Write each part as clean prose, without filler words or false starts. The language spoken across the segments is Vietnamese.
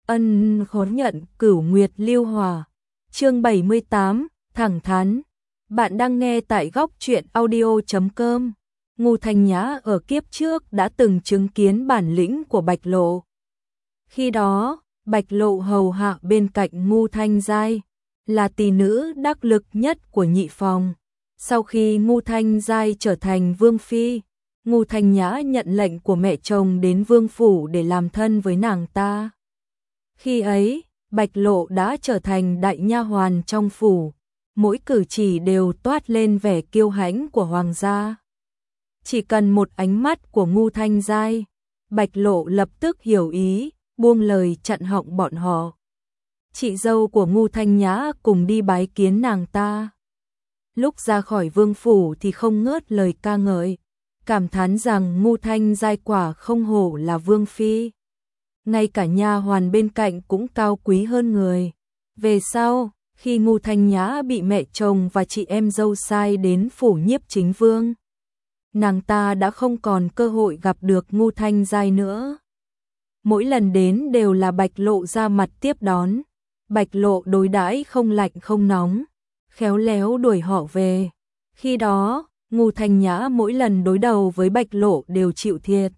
Ân khốn nhận Cửu Nguyệt Lưu Hòa. Chương 78, thẳng thắn. Bạn đang nghe tại góc truyện audio.com. Ngô Thanh Nhã ở kiếp trước đã từng chứng kiến bản lĩnh của Bạch Lộ. Khi đó, Bạch Lộ hầu hạ bên cạnh Ngô Thanh Giai, là tỷ nữ đắc lực nhất của nhị phòng. Sau khi Ngô Thanh Giai trở thành vương phi, Ngô Thanh Nhã nhận lệnh của mẹ chồng đến vương phủ để làm thân với nàng ta. Khi ấy, Bạch Lộ đã trở thành đại nha hoàn trong phủ, mỗi cử chỉ đều toát lên vẻ kiêu hãnh của hoàng gia. Chỉ cần một ánh mắt của Ngô Thanh Giai, Bạch Lộ lập tức hiểu ý, buông lời chặn họng bọn họ. Chị dâu của Ngô Thanh Nhã cùng đi bái kiến nàng ta. Lúc ra khỏi vương phủ thì không ngớt lời ca ngợi, cảm thán rằng Ngô Thanh Giai quả không hổ là vương phi. Ngay cả nha hoàn bên cạnh cũng cao quý hơn người. Về sau, khi Ngô Thanh Nhã bị mẹ chồng và chị em dâu sai đến phủ Nhiếp Chính Vương, nàng ta đã không còn cơ hội gặp được Ngô Thanh Giai nữa. Mỗi lần đến đều là Bạch Lộ ra mặt tiếp đón. Bạch Lộ đối đãi không lạnh không nóng, khéo léo đuổi họ về. Khi đó, Ngô Thanh Nhã mỗi lần đối đầu với Bạch Lộ đều chịu thiệt.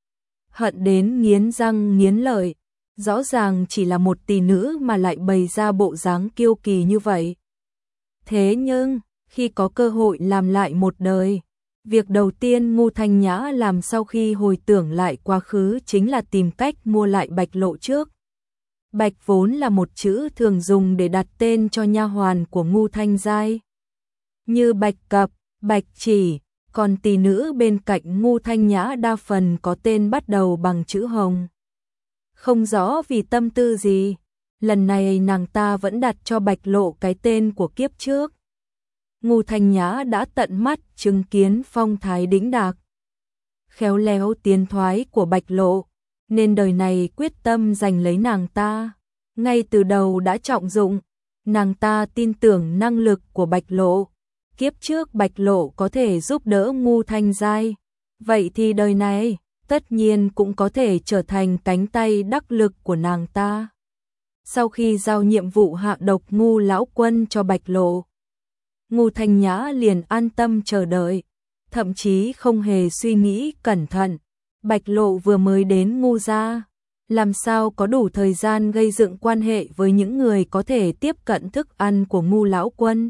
Hận đến nghiến răng nghiến lợi, rõ ràng chỉ là một tỷ nữ mà lại bày ra bộ dáng kiêu kỳ như vậy. Thế nhưng, khi có cơ hội làm lại một đời, việc đầu tiên Ngô Thanh Nhã làm sau khi hồi tưởng lại quá khứ chính là tìm cách mua lại Bạch Lộ trước. Bạch vốn là một chữ thường dùng để đặt tên cho nha hoàn của Ngô Thanh Giai, như Bạch Cập, Bạch Chỉ, còn tỷ nữ bên cạnh Ngô Thanh Nhã đa phần có tên bắt đầu bằng chữ Hồng. Không rõ vì tâm tư gì, lần này nàng ta vẫn đặt cho Bạch Lộ cái tên của kiếp trước. Ngô Thanh Nhã đã tận mắt chứng kiến phong thái đĩnh đạc, khéo léo tiến thoái của Bạch Lộ, nên đời này quyết tâm giành lấy nàng ta. Ngay từ đầu đã trọng dụng, nàng ta tin tưởng năng lực của Bạch Lộ. Kiếp trước Bạch Lộ có thể giúp đỡ Ngô Thanh Giai, vậy thì đời này tất nhiên cũng có thể trở thành cánh tay đắc lực của nàng ta. Sau khi giao nhiệm vụ hạ độc Ngô lão quân cho Bạch Lộ, Ngô Thanh Nhã liền an tâm chờ đợi, thậm chí không hề suy nghĩ cẩn thận. Bạch Lộ vừa mới đến Ngô gia, làm sao có đủ thời gian gây dựng quan hệ với những người có thể tiếp cận thức ăn của Ngô lão quân.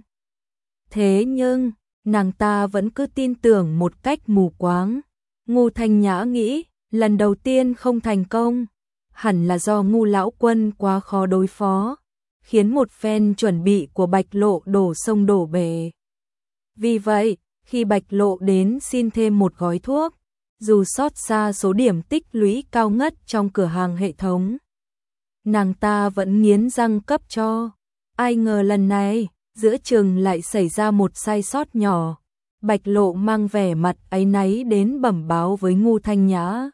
Thế nhưng, nàng ta vẫn cứ tin tưởng một cách mù quáng. Ngô Thanh Nhã nghĩ, lần đầu tiên không thành công, hẳn là do Ngô lão quân quá khó đối phó, khiến một phen chuẩn bị của Bạch Lộ đổ sông đổ bể. Vì vậy, khi Bạch Lộ đến xin thêm một gói thuốc, dù xót xa số điểm tích lũy cao ngất trong cửa hàng hệ thống, nàng ta vẫn nghiến răng cấp cho. Ai ngờ lần này, giữa chừng lại xảy ra một sai sót nhỏ. Bạch Lộ mang vẻ mặt áy náy đến bẩm báo với Ngô Thanh Nhã,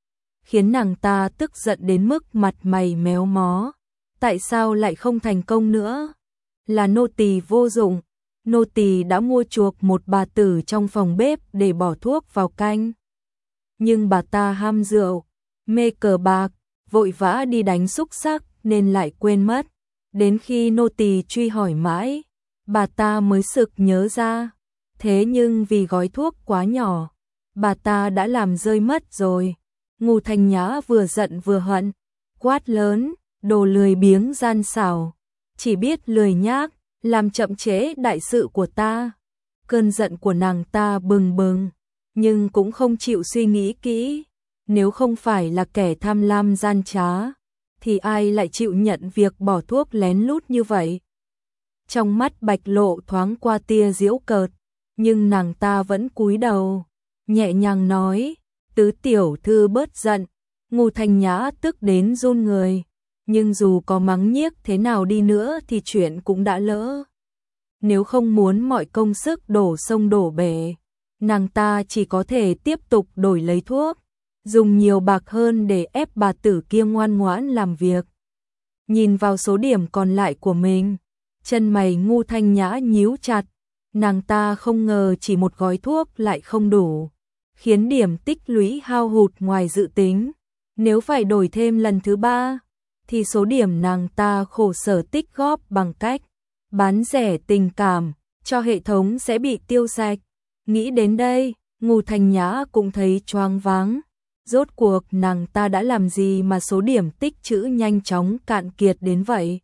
khiến nàng ta tức giận đến mức mặt mày méo mó. Tại sao lại không thành công nữa? Là nô tỳ vô dụng. Nô tỳ đã mua chuộc một bà tử trong phòng bếp để bỏ thuốc vào canh, nhưng bà ta ham rượu, mê cờ bạc, vội vã đi đánh xúc xắc nên lại quên mất. Đến khi nô tỳ truy hỏi mãi, bà ta mới sực nhớ ra. Thế nhưng vì gói thuốc quá nhỏ, bà ta đã làm rơi mất rồi. Ngô Thanh Nhã vừa giận vừa hận, quát lớn, đồ lười biếng gian xảo, chỉ biết lười nhác, làm chậm trễ đại sự của ta. Cơn giận của nàng ta bừng bừng, nhưng cũng không chịu suy nghĩ kỹ. Nếu không phải là kẻ tham lam gian trá, thì ai lại chịu nhận việc bỏ thuốc lén lút như vậy? Trong mắt Bạch Lộ thoáng qua tia giễu cợt, nhưng nàng ta vẫn cúi đầu, nhẹ nhàng nói, tứ tiểu thư bớt giận. Ngô Thanh Nhã tức đến run người, nhưng dù có mắng nhiếc thế nào đi nữa thì chuyện cũng đã lỡ. Nếu không muốn mọi công sức đổ sông đổ bể, nàng ta chỉ có thể tiếp tục đổi lấy thuốc, dùng nhiều bạc hơn để ép bà tử kia ngoan ngoãn làm việc. Nhìn vào số điểm còn lại của mình, chân mày Ngô Thanh Nhã nhíu chặt. Nàng ta không ngờ chỉ một gói thuốc lại không đủ, khiến điểm tích lũy hao hụt ngoài dự tính. Nếu phải đổi thêm lần thứ ba, thì số điểm nàng ta khổ sở tích góp bằng cách bán rẻ tình cảm cho hệ thống sẽ bị tiêu sạch. Nghĩ đến đây, Ngô Thanh Nhã cũng thấy choáng váng. Rốt cuộc nàng ta đã làm gì mà số điểm tích trữ nhanh chóng cạn kiệt đến vậy?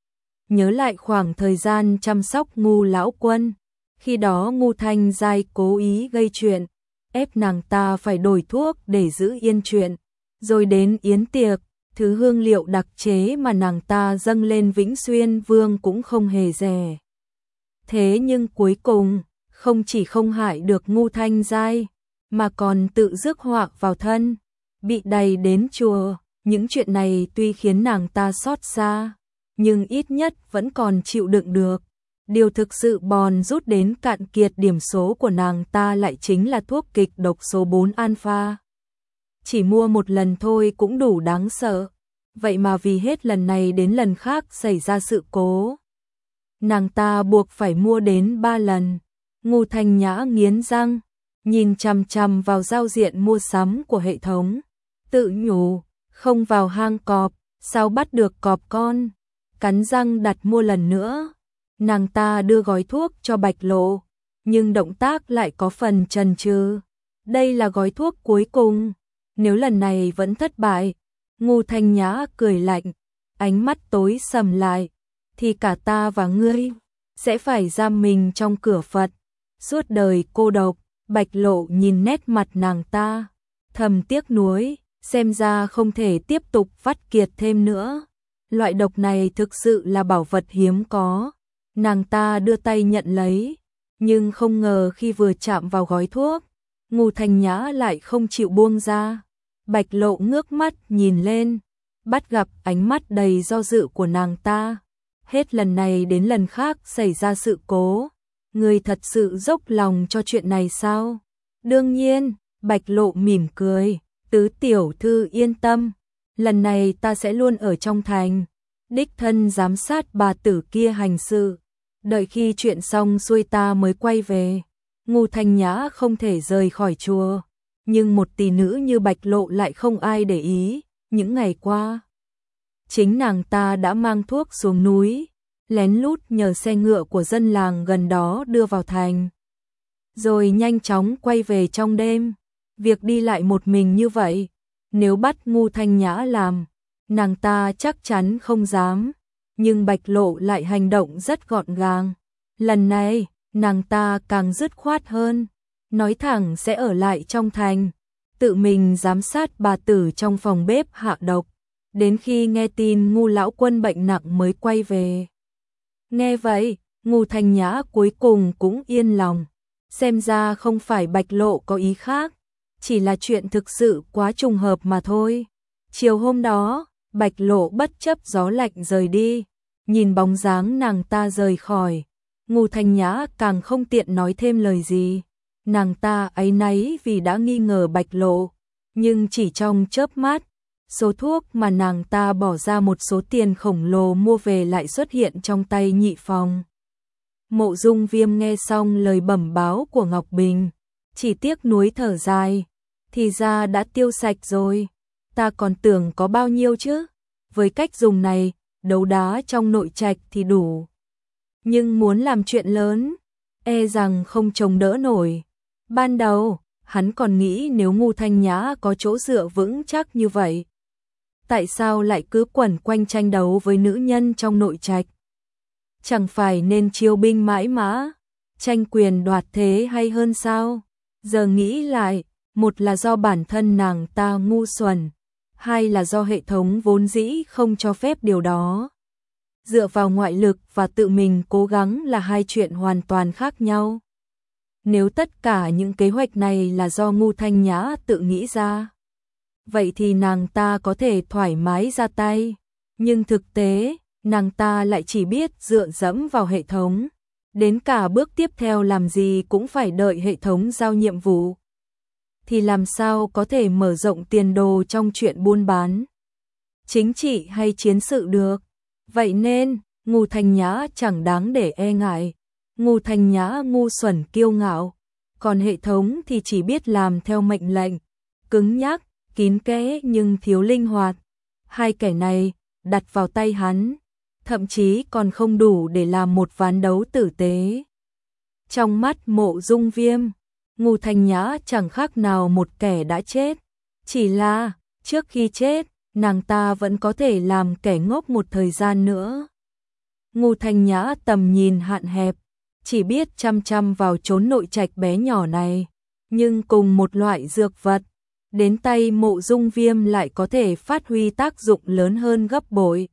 Nhớ lại khoảng thời gian chăm sóc Ngô lão quân, khi đó Ngô Thanh Giai cố ý gây chuyện, ép nàng ta phải đổi thuốc để giữ yên chuyện, rồi đến yến tiệc, thứ hương liệu đặc chế mà nàng ta dâng lên Vĩnh Xuyên Vương cũng không hề rẻ. Thế nhưng cuối cùng, không chỉ không hại được Ngô Thanh Giai, mà còn tự rước họa vào thân, bị đày đến chùa. Những chuyện này tuy khiến nàng ta xót xa, nhưng ít nhất vẫn còn chịu đựng được. Điều thực sự bòn rút đến cạn kiệt điểm số của nàng ta lại chính là thuốc kịch độc số 4 alpha. Chỉ mua một lần thôi cũng đủ đáng sợ. Vậy mà vì hết lần này đến lần khác xảy ra sự cố, nàng ta buộc phải mua đến 3 lần. Ngô Thanh Nhã nghiến răng, nhìn chằm chằm vào giao diện mua sắm của hệ thống, tự nhủ, không vào hang cọp, sao bắt được cọp con. Cắn răng đặt mua lần nữa. Nàng ta đưa gói thuốc cho Bạch Lộ, nhưng động tác lại có phần chần chừ. Đây là gói thuốc cuối cùng, nếu lần này vẫn thất bại, Ngô Thanh Nhã cười lạnh, ánh mắt tối sầm lại, thì cả ta và ngươi sẽ phải giam mình trong cửa Phật, suốt đời cô độc. Bạch Lộ nhìn nét mặt nàng ta, thầm tiếc nuối, xem ra không thể tiếp tục vắt kiệt thêm nữa. Loại độc này thực sự là bảo vật hiếm có. Nàng ta đưa tay nhận lấy, nhưng không ngờ khi vừa chạm vào gói thuốc, Ngô Thanh Nhã lại không chịu buông ra. Bạch Lộ ngước mắt nhìn lên, bắt gặp ánh mắt đầy do dự của nàng ta. Hết lần này đến lần khác xảy ra sự cố, ngươi thật sự dốc lòng cho chuyện này sao? Đương nhiên, Bạch Lộ mỉm cười, tứ tiểu thư yên tâm, lần này ta sẽ luôn ở trong thành, đích thân giám sát bà tử kia hành sự, đợi khi chuyện xong xuôi ta mới quay về. Ngô Thanh Nhã không thể rời khỏi chùa, nhưng một tỷ nữ như Bạch Lộ lại không ai để ý. Những ngày qua, chính nàng ta đã mang thuốc xuống núi, lén lút nhờ xe ngựa của dân làng gần đó đưa vào thành, rồi nhanh chóng quay về trong đêm. Việc đi lại một mình như vậy, nếu bắt Ngô Thanh Nhã làm, nàng ta chắc chắn không dám, nhưng Bạch Lộ lại hành động rất gọn gàng. Lần này, nàng ta càng dứt khoát hơn, nói thẳng sẽ ở lại trong thành, tự mình giám sát bà tử trong phòng bếp hạ độc, đến khi nghe tin Ngô lão quân bệnh nặng mới quay về. Nghe vậy, Ngô Thanh Nhã cuối cùng cũng yên lòng, xem ra không phải Bạch Lộ có ý khác, chỉ là chuyện thực sự quá trùng hợp mà thôi. Chiều hôm đó, Bạch Lộ bất chấp gió lạnh rời đi, nhìn bóng dáng nàng ta rời khỏi, Ngô Thanh Nhã càng không tiện nói thêm lời gì. Nàng ta áy náy vì đã nghi ngờ Bạch Lộ, nhưng chỉ trong chớp mắt, số thuốc mà nàng ta bỏ ra một số tiền khổng lồ mua về lại xuất hiện trong tay Nhị Phong. Mộ Dung Viêm nghe xong lời bẩm báo của Ngọc Bình, chỉ tiếc nuối thở dài, thì ra đã tiêu sạch rồi, ta còn tưởng có bao nhiêu chứ. Với cách dùng này, đấu đá trong nội trạch thì đủ, nhưng muốn làm chuyện lớn, e rằng không chống đỡ nổi. Ban đầu, hắn còn nghĩ nếu Ngô Thanh Nhã có chỗ dựa vững chắc như vậy, tại sao lại cứ quẩn quanh tranh đấu với nữ nhân trong nội trạch? Chẳng phải nên chiêu binh mãi mã, tranh quyền đoạt thế hay hơn sao? Giờ nghĩ lại, một là do bản thân nàng ta ngu xuẩn, hai là do hệ thống vốn dĩ không cho phép điều đó. Dựa vào ngoại lực và tự mình cố gắng là hai chuyện hoàn toàn khác nhau. Nếu tất cả những kế hoạch này là do Ngô Thanh Nhã tự nghĩ ra, vậy thì nàng ta có thể thoải mái ra tay. Nhưng thực tế, nàng ta lại chỉ biết dựa dẫm vào hệ thống. Đến cả bước tiếp theo làm gì cũng phải đợi hệ thống giao nhiệm vụ. Thì làm sao có thể mở rộng tiền đồ trong chuyện buôn bán, chính trị hay chiến sự được. Vậy nên, Ngô Thanh Nhã chẳng đáng để e ngại. Ngô Thanh Nhã ngu xuẩn kiêu ngạo, còn hệ thống thì chỉ biết làm theo mệnh lệnh, cứng nhắc, kín kẽ nhưng thiếu linh hoạt. Hai kẻ này, đặt vào tay hắn, thậm chí còn không đủ để làm một ván đấu tử tế. Trong mắt Mộ Dung Viêm, Ngô Thanh Nhã chẳng khác nào một kẻ đã chết, chỉ là trước khi chết, nàng ta vẫn có thể làm kẻ ngốc một thời gian nữa. Ngô Thanh Nhã tầm nhìn hạn hẹp, chỉ biết chăm chăm vào chốn nội trạch bé nhỏ này, nhưng cùng một loại dược vật, đến tay Mộ Dung Viêm lại có thể phát huy tác dụng lớn hơn gấp bội.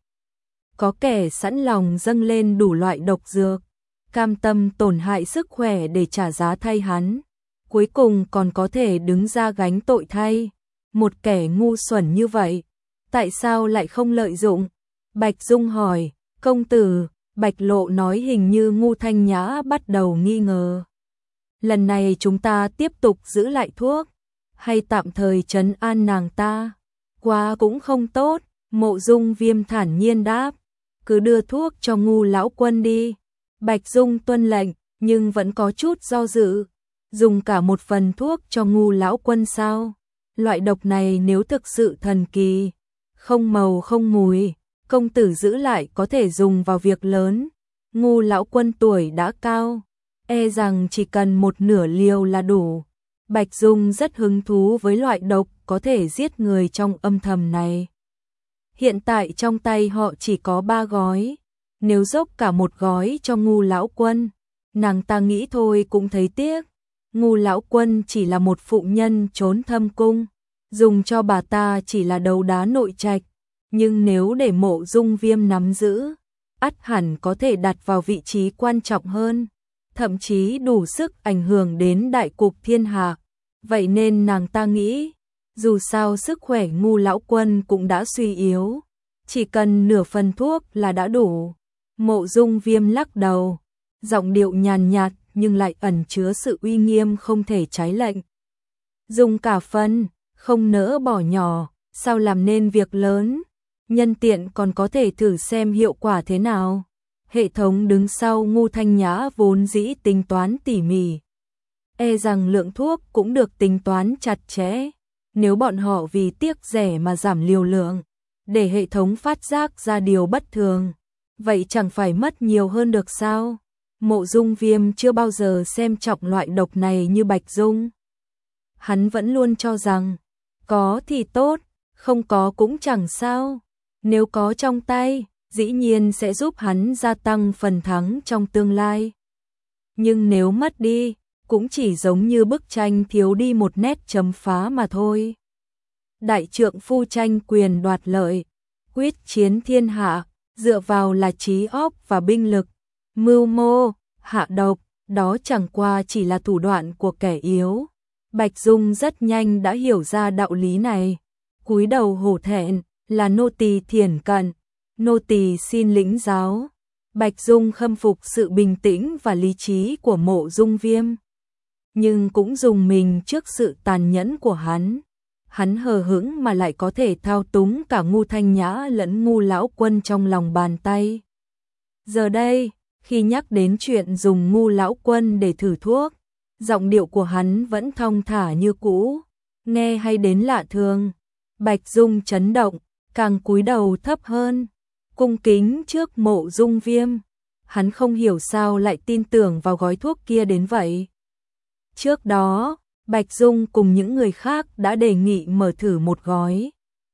Có kẻ sẵn lòng dâng lên đủ loại độc dược, cam tâm tổn hại sức khỏe để trả giá thay hắn, cuối cùng còn có thể đứng ra gánh tội thay. Một kẻ ngu xuẩn như vậy, tại sao lại không lợi dụng? Bạch Dung hỏi, công tử. Bạch Lộ nói hình như Ngô Thanh Nhã bắt đầu nghi ngờ. Lần này chúng ta tiếp tục giữ lại thuốc, hay tạm thời trấn an nàng ta? Quá cũng không tốt, Mộ Dung Viêm thản nhiên đáp. Cứ đưa thuốc cho Ngô lão quân đi. Bạch Dung tuân lệnh, nhưng vẫn có chút do dự. Dùng cả một phần thuốc cho Ngô lão quân sao? Loại độc này nếu thực sự thần kỳ, không màu không mùi, công tử giữ lại có thể dùng vào việc lớn. Ngô lão quân tuổi đã cao, e rằng chỉ cần một nửa liều là đủ. Bạch Dung rất hứng thú với loại độc có thể giết người trong âm thầm này. Hiện tại trong tay họ chỉ có 3 gói, nếu dốc cả một gói cho Ngô lão quân, nàng ta nghĩ thôi cũng thấy tiếc. Ngô lão quân chỉ là một phụ nhân trốn thâm cung, dùng cho bà ta chỉ là đấu đá nội trạch, nhưng nếu để Mộ Dung Viêm nắm giữ, ắt hẳn có thể đặt vào vị trí quan trọng hơn, thậm chí đủ sức ảnh hưởng đến đại cục thiên hạ. Vậy nên nàng ta nghĩ, dù sao sức khỏe Ngô lão quân cũng đã suy yếu, chỉ cần nửa phần thuốc là đã đủ. Mộ Dung Viêm lắc đầu, giọng điệu nhàn nhạt nhưng lại ẩn chứa sự uy nghiêm không thể trái lệnh. Dùng cả phần, không nỡ bỏ nhỏ, sao làm nên việc lớn, nhân tiện còn có thể thử xem hiệu quả thế nào. Hệ thống đứng sau Ngô Thanh Nhã vốn dĩ tính toán tỉ mỉ, e rằng lượng thuốc cũng được tính toán chặt chẽ. Nếu bọn họ vì tiếc rẻ mà giảm liều lượng, để hệ thống phát giác ra điều bất thường, vậy chẳng phải mất nhiều hơn được sao? Mộ Dung Viêm chưa bao giờ xem trọng loại độc này như Bạch Dung. Hắn vẫn luôn cho rằng, có thì tốt, không có cũng chẳng sao. Nếu có trong tay, dĩ nhiên sẽ giúp hắn gia tăng phần thắng trong tương lai. Nhưng nếu mất đi, cũng chỉ giống như bức tranh thiếu đi một nét chấm phá mà thôi. Đại trượng phu tranh quyền đoạt lợi, quyết chiến thiên hạ, dựa vào là trí óc và binh lực. Mưu mô, hạ độc, đó chẳng qua chỉ là thủ đoạn của kẻ yếu. Bạch Dung rất nhanh đã hiểu ra đạo lý này. Cúi đầu hổ thẹn, là nô tỳ thiển cận, nô tỳ xin lĩnh giáo. Bạch Dung khâm phục sự bình tĩnh và lý trí của Mộ Dung Viêm, nhưng cũng dùng mình trước sự tàn nhẫn của hắn. Hắn hờ hững mà lại có thể thao túng cả Ngô Thanh Nhã lẫn Ngô lão quân trong lòng bàn tay. Giờ đây, khi nhắc đến chuyện dùng Ngô lão quân để thử thuốc, giọng điệu của hắn vẫn thong thả như cũ, nghe hay đến lạ thường. Bạch Dung chấn động, càng cúi đầu thấp hơn, cung kính trước Mộ Dung Viêm. Hắn không hiểu sao lại tin tưởng vào gói thuốc kia đến vậy. Trước đó, Bạch Dung cùng những người khác đã đề nghị mở thử một gói,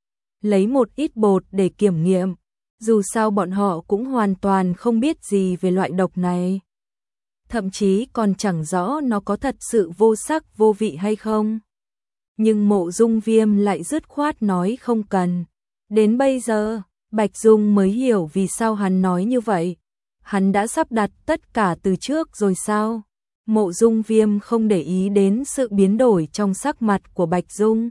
lấy một ít bột để kiểm nghiệm, dù sao bọn họ cũng hoàn toàn không biết gì về loại độc này. Thậm chí còn chẳng rõ nó có thật sự vô sắc vô vị hay không. Nhưng Mộ Dung Viêm lại dứt khoát nói không cần. Đến bây giờ, Bạch Dung mới hiểu vì sao hắn nói như vậy. Hắn đã sắp đặt tất cả từ trước rồi sao? Mộ Dung Viêm không để ý đến sự biến đổi trong sắc mặt của Bạch Dung.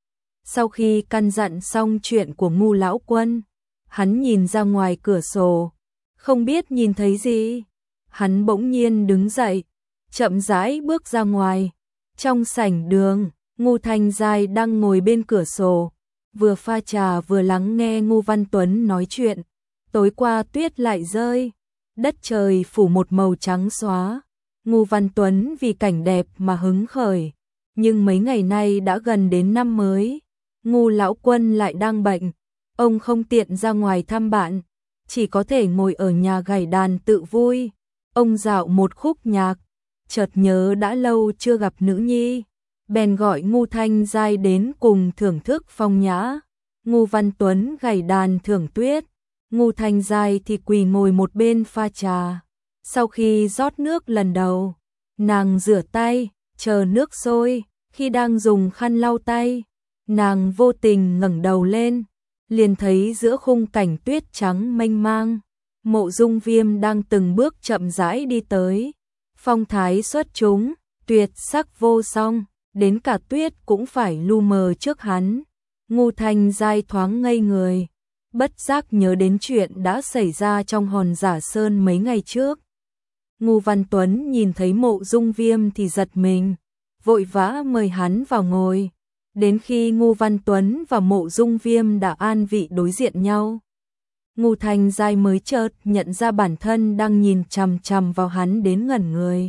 Sau khi căn dặn xong chuyện của Ngô lão quân, hắn nhìn ra ngoài cửa sổ, không biết nhìn thấy gì. Hắn bỗng nhiên đứng dậy, chậm rãi bước ra ngoài. Trong sảnh đường, Ngô Thanh Giai đang ngồi bên cửa sổ, vừa pha trà vừa lắng nghe Ngô Văn Tuấn nói chuyện. Tối qua tuyết lại rơi, đất trời phủ một màu trắng xóa. Ngô Văn Tuấn vì cảnh đẹp mà hứng khởi, nhưng mấy ngày nay đã gần đến năm mới, Ngô lão quân lại đang bệnh, ông không tiện ra ngoài thăm bạn, chỉ có thể ngồi ở nhà gảy đàn tự vui. Ông dạo một khúc nhạc, chợt nhớ đã lâu chưa gặp nữ nhi, bèn gọi Ngu Thanh Giai đến cùng thưởng thức phong nhã. Ngu Văn Tuấn gảy đàn thưởng tuyết, Ngu Thanh Giai thì quỳ ngồi một bên pha trà. Sau khi rót nước lần đầu, nàng rửa tay, chờ nước sôi, khi đang dùng khăn lau tay, nàng vô tình ngẩng đầu lên, liền thấy giữa khung cảnh tuyết trắng mênh mang, Mộ Dung Viêm đang từng bước chậm rãi đi tới, phong thái xuất chúng, tuyệt sắc vô song, đến cả tuyết cũng phải lu mờ trước hắn. Ngu Thanh Giai thoáng ngây người, bất giác nhớ đến chuyện đã xảy ra trong Hòn Giả Sơn mấy ngày trước. Ngu Văn Tuấn nhìn thấy Mộ Dung Viêm thì giật mình, vội vã mời hắn vào ngồi. Đến khi Ngu Văn Tuấn và Mộ Dung Viêm đã an vị đối diện nhau, Ngu Thanh Giai mới chợt nhận ra bản thân đang nhìn chằm chằm vào hắn đến ngẩn người.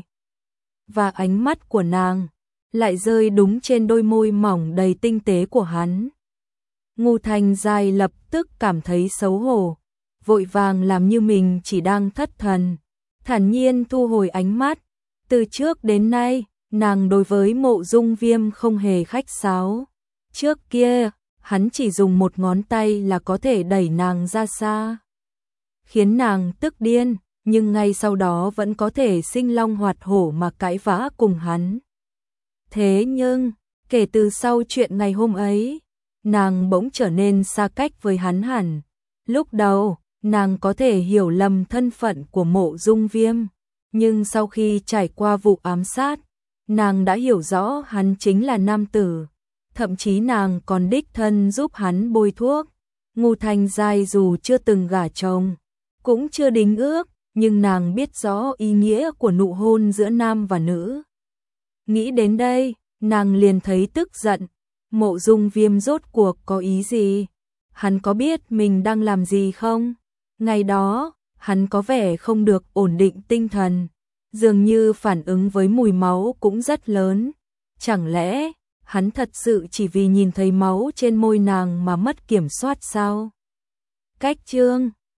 Và ánh mắt của nàng lại rơi đúng trên đôi môi mỏng đầy tinh tế của hắn. Ngu Thanh Giai lập tức cảm thấy xấu hổ, vội vàng làm như mình chỉ đang thất thần, thản nhiên thu hồi ánh mắt. Từ trước đến nay, nàng đối với Mộ Dung Viêm không hề khách sáo. Trước kia, hắn chỉ dùng một ngón tay là có thể đẩy nàng ra xa, khiến nàng tức điên, nhưng ngay sau đó vẫn có thể sinh long hoạt hổ mà cãi vã cùng hắn. Thế nhưng, kể từ sau chuyện ngày hôm ấy, nàng bỗng trở nên xa cách với hắn hẳn. Lúc đầu, nàng có thể hiểu lầm thân phận của Mộ Dung Viêm, nhưng sau khi trải qua vụ ám sát, nàng đã hiểu rõ hắn chính là nam tử, thậm chí nàng còn đích thân giúp hắn bôi thuốc. Ngu Thanh Giai dù chưa từng gả chồng, cũng chưa đính ước, nhưng nàng biết rõ ý nghĩa của nụ hôn giữa nam và nữ. Nghĩ đến đây, nàng liền thấy tức giận. Mộ Dung Viêm rốt cuộc có ý gì? Hắn có biết mình đang làm gì không? Ngày đó, hắn có vẻ không được ổn định tinh thần, dường như phản ứng với mùi máu cũng rất lớn. Chẳng lẽ hắn thật sự chỉ vì nhìn thấy máu trên môi nàng mà mất kiểm soát sao? Cách chương